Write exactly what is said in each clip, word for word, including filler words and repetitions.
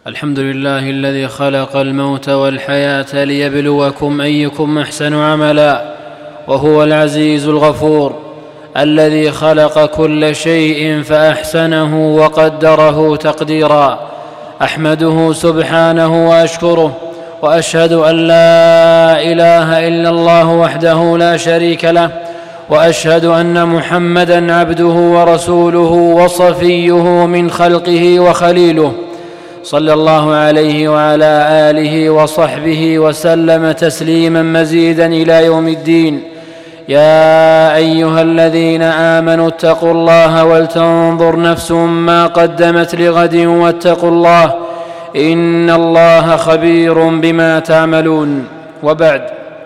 الحمد لله الذي خلق الموت والحياة ليبلوكم أيكم أحسن عملا، وهو العزيز الغفور الذي خلق كل شيء فأحسنه وقدره تقديرا. أحمده سبحانه وأشكره، وأشهد أن لا إله إلا الله وحده لا شريك له، وأشهد أن محمدًا عبده ورسوله وصفيه من خلقه وخليله، صلى الله عليه وعلى آله وصحبه وسلم تسليماً مزيداً إلى يوم الدين. يا أيها الذين آمنوا اتقوا الله ولتنظر نفس ما قدمت لغد واتقوا الله إن الله خبير بما تعملون. وبعد،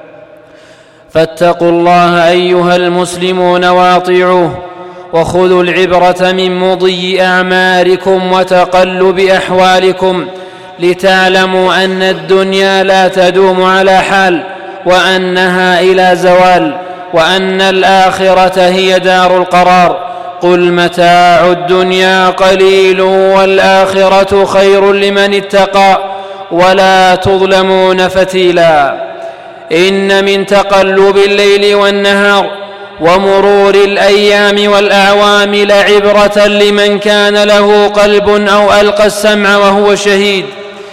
فاتقوا الله أيها المسلمون واطيعوه، وخذوا العبرة من مضي أعماركم وتقلب أحوالكم، لتعلموا أن الدنيا لا تدوم على حال، وأنها إلى زوال، وأن الآخرة هي دار القرار. قل متاع الدنيا قليل والآخرة خير لمن اتقى ولا تظلمون فتيلا. إن من تقلب الليل والنهار ومرور الأيام والأعوام لعبرة لمن كان له قلب أو ألقى السمع وهو شهيد،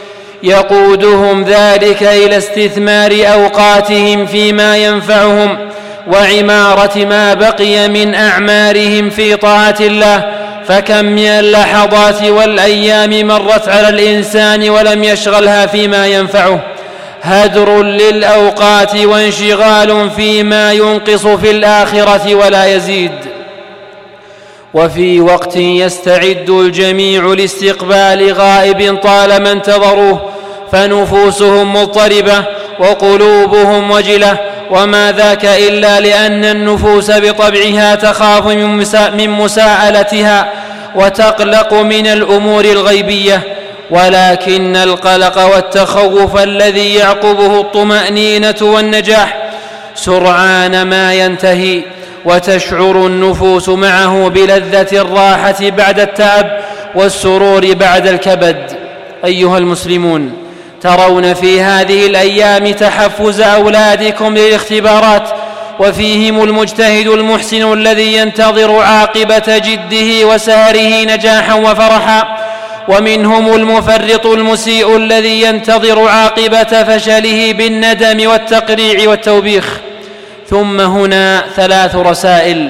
يقودهم ذلك إلى استثمار أوقاتهم فيما ينفعهم، وعمارة ما بقي من أعمارهم في طاعة الله. فكم من اللحظات والأيام مرت على الإنسان ولم يشغلها فيما ينفعه، هدر للأوقات وانشغال فيما ينقص في الآخرة ولا يزيد. وفي وقت يستعد الجميع لاستقبال غائب طالما انتظروه، فنفوسهم مضطربة وقلوبهم وجلة، وما ذاك إلا لأن النفوس بطبعها تخاف من مساءلتها وتقلق من الأمور الغيبية، ولكن القلق والتخوف الذي يعقبه الطمأنينة والنجاح سرعان ما ينتهي، وتشعر النفوس معه بلذة الراحة بعد التعب والسرور بعد الكبد. أيها المسلمون، ترون في هذه الأيام تحفز أولادكم للاختبارات، وفيهم المجتهد المحسن الذي ينتظر عاقبة جده وسهره نجاحا وفرحا، ومنهم المفرط المسيء الذي ينتظر عاقبة فشله بالندم والتقريع والتوبيخ. ثم هنا ثلاث رسائل: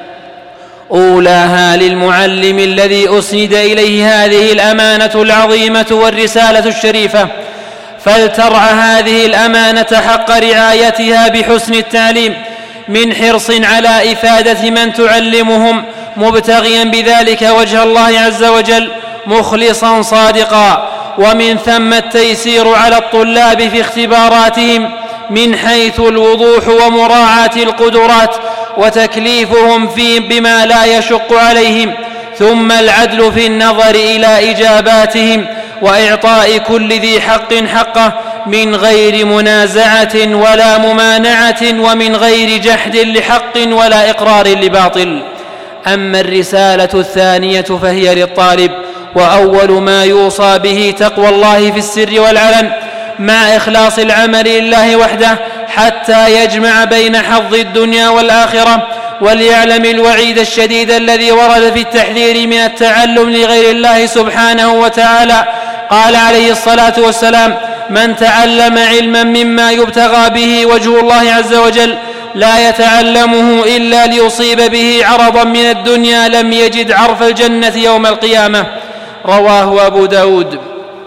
أولاها للمعلم الذي أسند إليه هذه الأمانة العظيمة والرسالة الشريفة، فلترعى هذه الأمانة حق رعايتها بحسن التعليم، من حرص على إفادة من تعلمهم، مبتغيا بذلك وجه الله عز وجل، مخلصا صادقا، ومن ثم التيسير على الطلاب في اختباراتهم من حيث الوضوح ومراعاة القدرات، وتكليفهم فيه بما لا يشق عليهم، ثم العدل في النظر إلى إجاباتهم، وإعطاء كل ذي حق حقه من غير منازعة ولا ممانعة، ومن غير جحد لحق ولا إقرار لباطل. أما الرسالة الثانية فهي للطالب، وأول ما يوصى به تقوى الله في السر والعلن، مع إخلاص العمل لله وحده حتى يجمع بين حظ الدنيا والآخرة، وليعلم الوعيد الشديد الذي ورد في التحذير من التعلم لغير الله سبحانه وتعالى. قال عليه الصلاة والسلام: من تعلم علما مما يبتغى به وجه الله عز وجل لا يتعلمه إلا ليصيب به عرضا من الدنيا لم يجد عرف الجنة يوم القيامة. رواه أبو داود.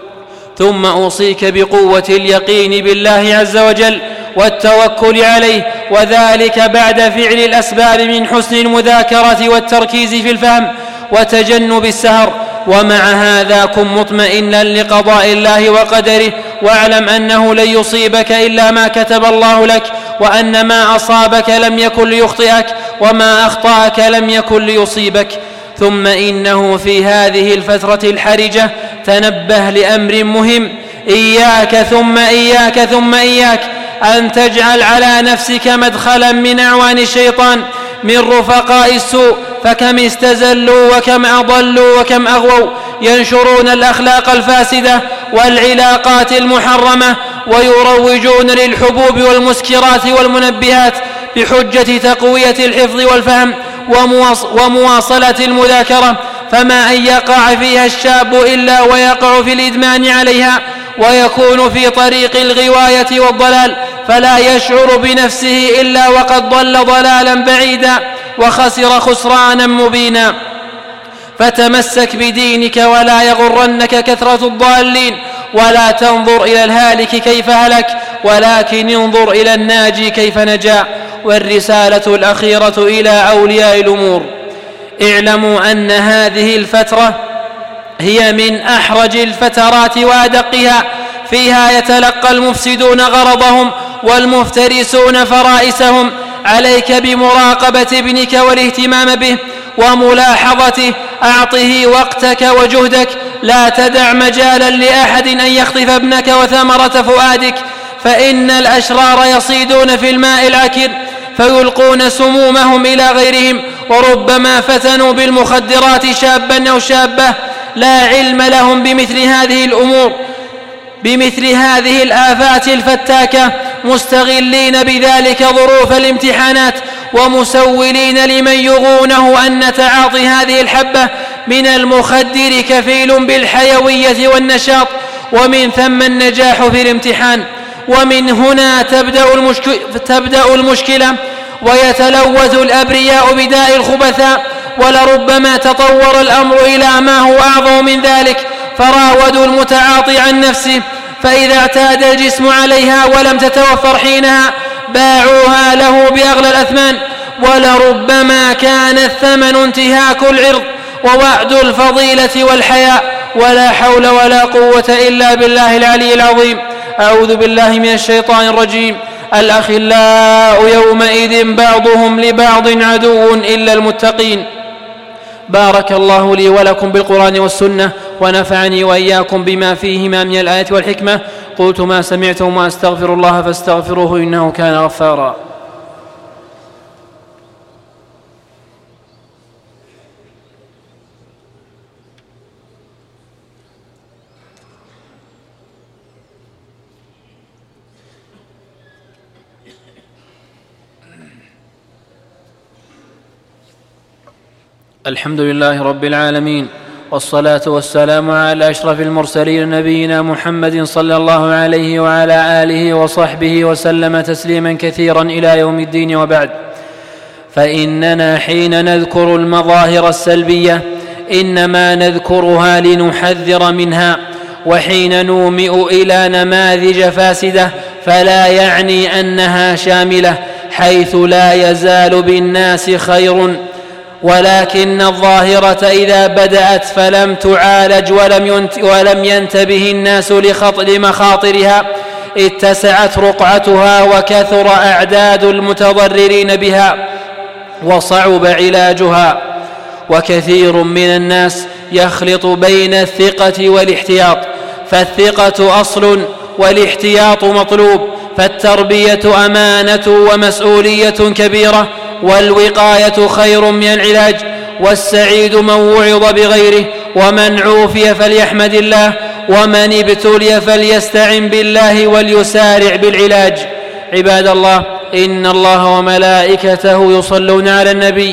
ثم أوصيك بقوة اليقين بالله عز وجل والتوكل عليه، وذلك بعد فعل الأسباب من حسن المذاكرة والتركيز في الفهم وتجنب السهر. ومع هذا كن مطمئنا لقضاء الله وقدره، واعلم أنه لن يصيبك إلا ما كتب الله لك، وأن ما أصابك لم يكن ليخطئك، وما أخطأك لم يكن ليصيبك. ثم إنه في هذه الفترة الحرجة تنبه لأمر مهم: إياك ثم إياك ثم إياك أن تجعل على نفسك مدخلا من أعوان الشيطان من رفقاء السوء، فكم استزلوا وكم أضلوا وكم أغووا ينشرون الأخلاق الفاسدة والعلاقات المحرمة ويروجون للحبوب والمسكرات والمنبهات بحجة تقوية الحفظ والفهم ومواصلة المذاكرة، فما أن يقع فيها الشاب إلا ويقع في الإدمان عليها ويكون في طريق الغواية والضلال، فلا يشعر بنفسه إلا وقد ضل ضلالا بعيدا وخسر خسرانا مبينا. فتمسك بدينك ولا يغرنك كثرة الضالين، ولا تنظر إلى الهالك كيف هلك، ولكن انظر إلى الناجي كيف نجا. والرسالة الأخيرة إلى أولياء الأمور: اعلموا أن هذه الفترة هي من أحرج الفترات وأدقها، فيها يتلقى المفسدون غرضهم والمفترسون فرائسهم. عليك بمراقبة ابنك والاهتمام به وملاحظته، أعطه وقتك وجهدك، لا تدع مجالا لأحد أن يخطف ابنك وثمرة فؤادك، فإن الأشرار يصيدون في الماء العكر فيلقون سمومهم إلى غيرهم، وربما فتنوا بالمخدرات شابا أو شابة لا علم لهم بمثل هذه الأمور بمثل هذه الآفات الفتاكة، مستغلين بذلك ظروف الامتحانات ومسولين لمن يغونه أن تعاطي هذه الحبة من المخدر كفيل بالحيوية والنشاط، ومن ثم النجاح في الامتحان. ومن هنا تبدأ, المشك... تبدأ المشكلة ويتلوث الأبرياء بداء الخبثاء، ولربما تطور الأمر إلى ما هو أعظم من ذلك، فراودوا المتعاطي عن نفسه، فإذا اعتاد الجسم عليها ولم تتوفر حينها باعوها له بأغلى الأثمان، ولربما كان الثمن انتهاك العرض ووعد الفضيلة والحياء. ولا حول ولا قوة إلا بالله العلي العظيم. أعوذ بالله من الشيطان الرجيم. الأخلاء يومئذ بعضهم لبعض عدو إلا المتقين. بارك الله لي ولكم بالقرآن والسنة، ونفعني وإياكم بما فيهما من الآيات والحكمة. قلت ما سمعتم وأستغفر الله فاستغفروه إنه كان غفارا. الحمد لله رب العالمين، والصلاة والسلام على أشرف المرسلين نبينا محمد صلى الله عليه وعلى آله وصحبه وسلم تسليما كثيرا إلى يوم الدين. وبعد، فإننا حين نذكر المظاهر السلبية إنما نذكرها لنحذر منها، وحين نومئ إلى نماذج فاسدة فلا يعني أنها شاملة، حيث لا يزال بالناس خير، ولكن الظاهرة إذا بدأت فلم تعالج ولم ينتبه الناس لمخاطرها اتسعت رقعتها وكثر أعداد المتضررين بها وصعب علاجها. وكثير من الناس يخلط بين الثقة والاحتياط، فالثقة أصل والاحتياط مطلوب، فالتربية أمانة ومسؤولية كبيرة، والوقاية خير من العلاج. والسعيد من وعظ بغيره، ومن عوفي فليحمد الله، ومن ابتلي فليستعن بالله وليسارع بالعلاج. عباد الله، إن الله وملائكته يصلون على النبي،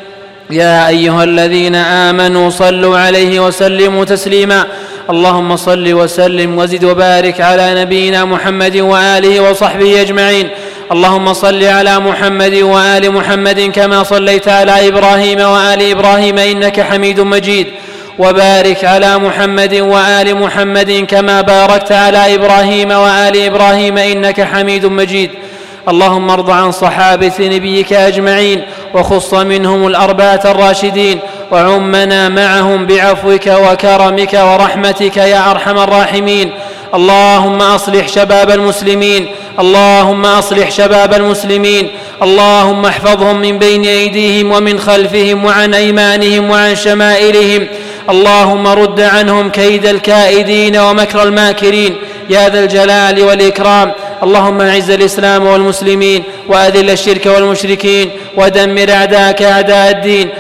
يا أيها الذين آمنوا صلوا عليه وسلموا تسليما. اللهم صل وسلم وزد وبارك على نبينا محمد وآله وصحبه أجمعين. اللهم صل على محمد وآل محمد كما صليت على إبراهيم وآل إبراهيم إنك حميد مجيد، وبارك على محمد وآل محمد كما باركت على إبراهيم وآل إبراهيم إنك حميد مجيد. اللهم ارض عن صحابة نبيك أجمعين، وخص منهم الأربعة الراشدين، وعمنا معهم بعفوك وكرمك ورحمتك يا أرحم الراحمين. اللهم أصلح شباب المسلمين، اللهم أصلح شباب المسلمين، اللهم احفظهم من بين أيديهم ومن خلفهم وعن أيمانهم وعن شمائلهم. اللهم رد عنهم كيد الكائدين ومكر الماكرين يا ذا الجلال والإكرام. اللهم أعز الإسلام والمسلمين، وأذل الشرك والمشركين، ودمر أعداءك أعداء الدين،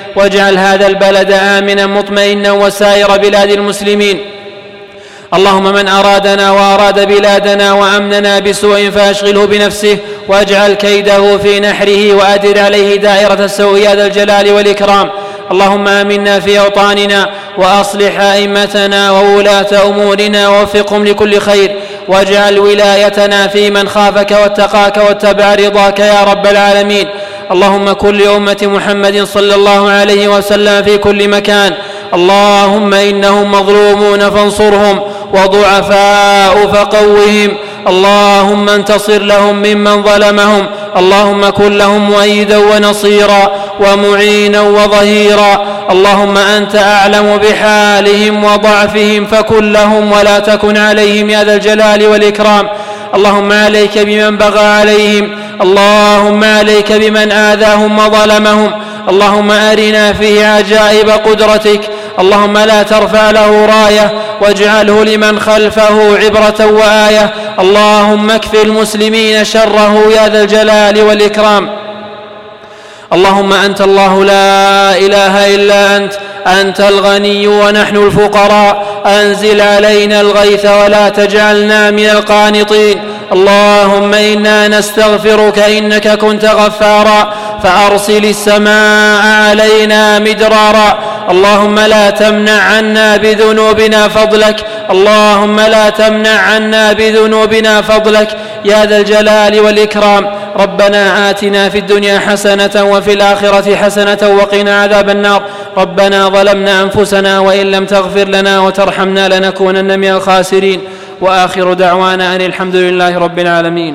واجعل هذا البلد آمنا مطمئنا وسائر بلاد المسلمين. اللهم من أرادنا وأراد بلادنا وأمننا بسوء فأشغله بنفسه واجعل كيده في نحره وأدر عليه دائرة السوء يا ذا الجلال والإكرام. اللهم آمنا في أوطاننا وأصلح أئمتنا وولاة أمورنا ووفقهم لكل خير، واجعل ولايتنا في من خافك واتقاك واتبع رضاك يا رب العالمين. اللهم كن لأمة محمد صلى الله عليه وسلم في كل مكان. اللهم إنهم مظلومون فانصرهم وضعفاء فقوهم. اللهم انتصر لهم ممن ظلمهم. اللهم كن لهم مؤيدا ونصيرا ومعينا وظهيرا. اللهم أنت أعلم بحالهم وضعفهم فكن لهم ولا تكن عليهم يا ذا الجلال والإكرام. اللهم عليك بمن بغى عليهم. اللهم عليك بمن آذاهم وظلمهم. اللهم أرنا فيه عجائب قدرتك. اللهم لا ترفع له راية واجعله لمن خلفه عبرة وآية. اللهم اكف المسلمين شره يا ذا الجلال والإكرام. اللهم أنت الله لا إله إلا أنت، أنت الغني ونحن الفقراء. أنزل علينا الغيث ولا تجعلنا من القانطين. اللهم إنا نستغفرك إنك كنت غفارا فأرسل السماء علينا مدرارا. اللهم لا تمنع عنا بذنوبنا فضلك. اللهم لا تمنع عنا بذنوبنا فضلك يا ذا الجلال والإكرام. ربنا آتنا في الدنيا حسنة وفي الآخرة حسنة وقنا عذاب النار. ربنا ظلمنا أنفسنا وإن لم تغفر لنا وترحمنا لنكونن من الخاسرين. وآخر دعوانا أن الحمد لله رب العالمين.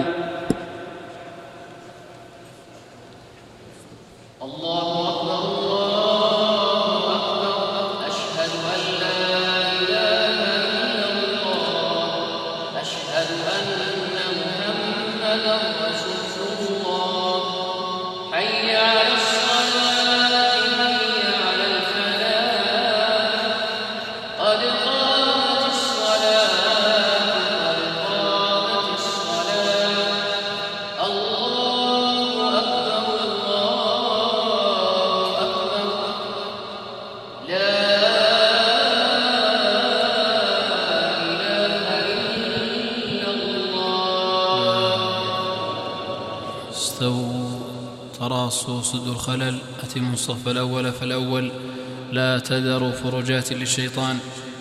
سد الخلل. أتم الصف الأول فالأول لا تذروا فرجات للشيطان.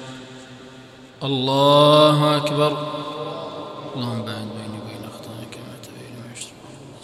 الله أكبر. اللهم باعد بيني وبين أخطائي كما تبين ويشرب.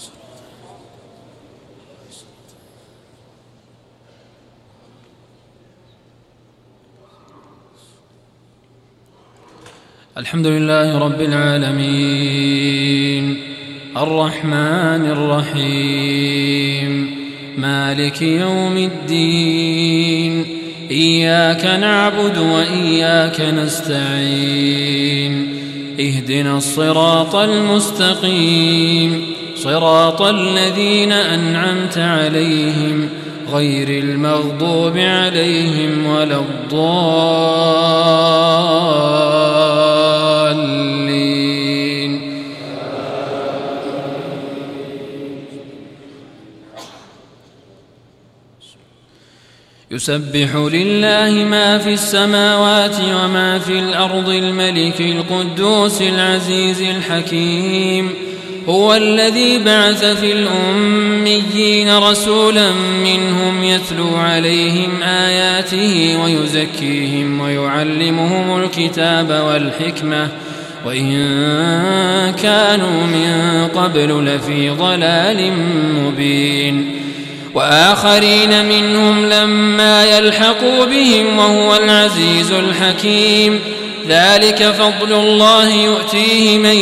الحمد لله رب العالمين الرحمن الرحيم مالك يوم الدين. إياك نعبد وإياك نستعين. اهدنا الصراط المستقيم صراط الذين أنعمت عليهم غير المغضوب عليهم ولا الضالين. يسبح لله ما في السماوات وما في الأرض الملك القدوس العزيز الحكيم. هو الذي بعث في الأميين رسولا منهم يتلو عليهم آياته ويزكيهم ويعلمهم الكتاب والحكمة وإن كانوا من قبل لفي ضلال مبين. وآخرين منهم لما يلحقوا بهم وهو العزيز الحكيم. ذلك فضل الله يؤتيه من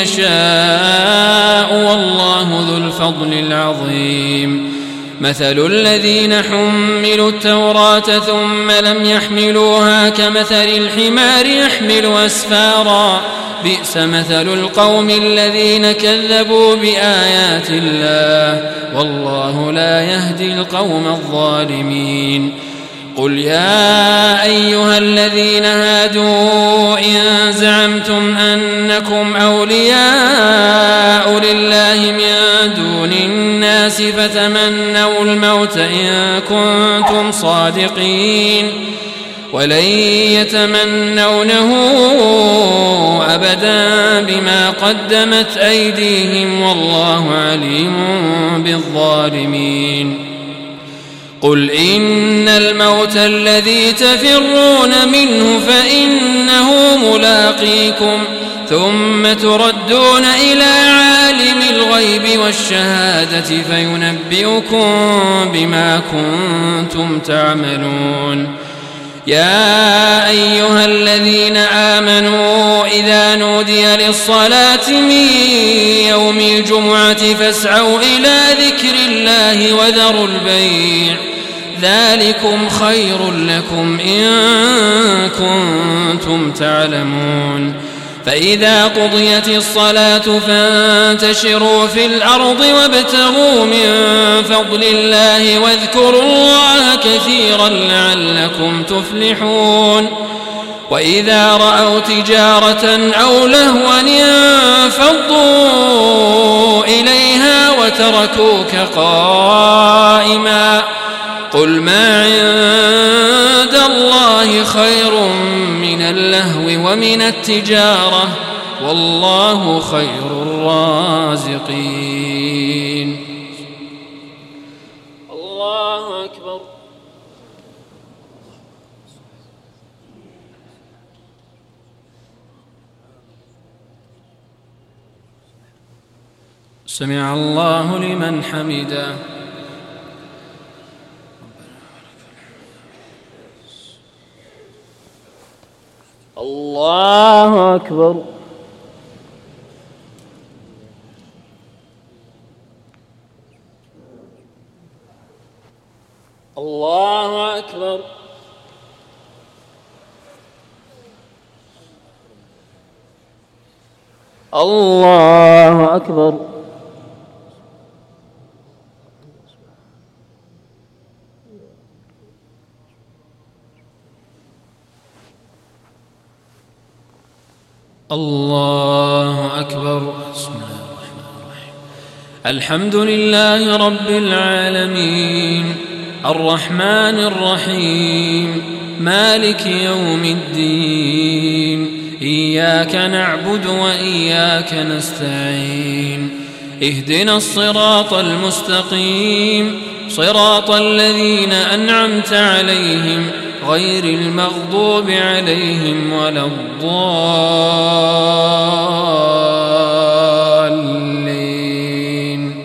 يشاء والله ذو الفضل العظيم. مثل الذين حملوا التوراة ثم لم يحملوها كمثل الحمار يحمل أسفارا بئس مثل القوم الذين كذبوا بآيات الله والله لا يهدي القوم الظالمين. قل يا أيها الذين هادوا إن زعمتم أنكم أولياء لله من دون الناس الناس فتمنوا الموت إن كنتم صادقين ولن يتمنونه أبدا بما قدمت أيديهم والله عليم بالظالمين. قل إن الموت الذي تفرون منه فإنه ملاقيكم ثم تردون إلى عالم الغيب والشهادة فينبئكم بما كنتم تعملون. يا أيها الذين آمنوا إذا نودي للصلاة من يوم الجمعة فاسعوا إلى ذكر الله وذروا البيع ذلكم خير لكم إن كنتم تعلمون. فإذا قضيت الصلاة فانتشروا في الأرض وابتغوا من فضل الله واذكروا الله كثيرا لعلكم تفلحون. وإذا رأوا تجارة أو لهوا انفضوا إليها وتركوك قائما قل ما عند الله خير من اللهو ومن التجارة والله خير الرازقين. الله أكبر. سمع الله لمن حمده. الله أكبر. الله أكبر. الله أكبر. الله أكبر. بسم الله الرحمن الرحيم. الحمد لله رب العالمين الرحمن الرحيم مالك يوم الدين إياك نعبد وإياك نستعين اهدنا الصراط المستقيم صراط الذين أنعمت عليهم غير المغضوب عليهم ولا الضالين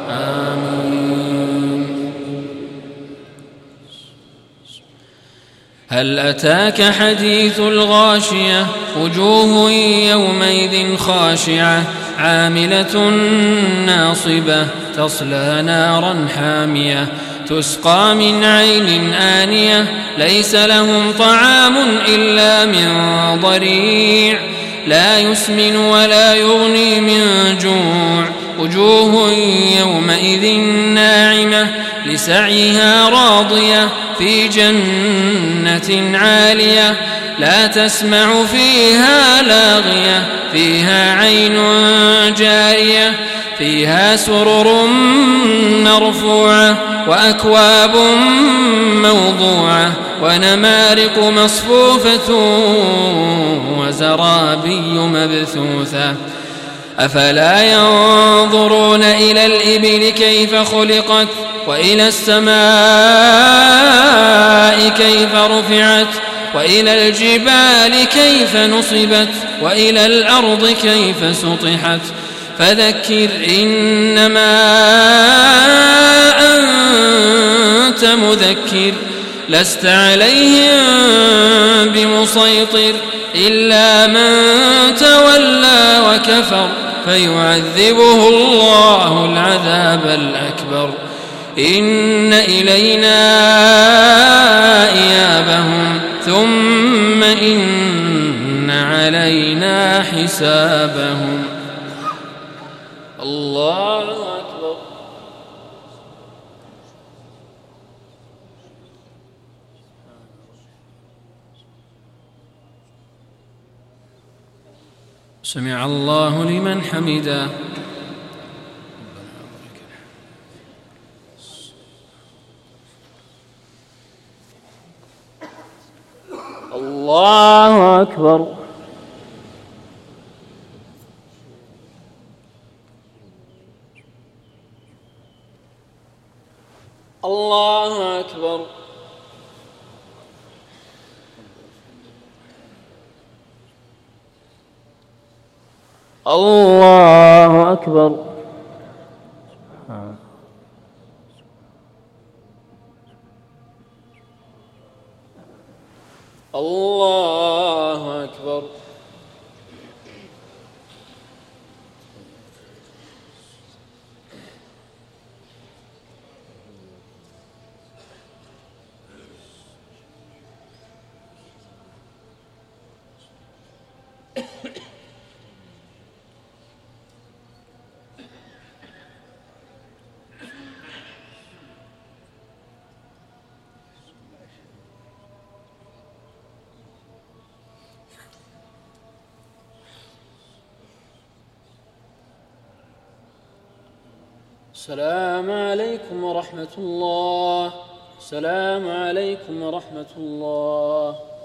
آمين. هل أتاك حديث الغاشية وجوه يومئذ خاشعة عاملة ناصبة تصلى نارا حامية تسقى من عين آنية ليس لهم طعام إلا من ضريع لا يسمن ولا يغني من جوع وجوه يومئذ ناعمة لسعيها راضية في جنة عالية لا تسمع فيها لاغية فيها عين جارية فيها سرر مرفوعة وأكواب موضوعة ونمارق مصفوفة وزرابي مبثوثة أفلا ينظرون إلى الإبل كيف خلقت وإلى السماء كيف رفعت وإلى الجبال كيف نصبت وإلى الأرض كيف سطحت فذكر إنما أنت مذكر لست عليهم بمسيطر إلا من تولى وكفر فيعذبه الله العذاب الأكبر إن إلينا إيابهم ثم إن علينا حسابهم. الله أكبر. سمع الله لمن حمده. الله أكبر. الله أكبر. الله أكبر. الله أكبر. السلام عليكم ورحمة الله. السلام عليكم ورحمة الله.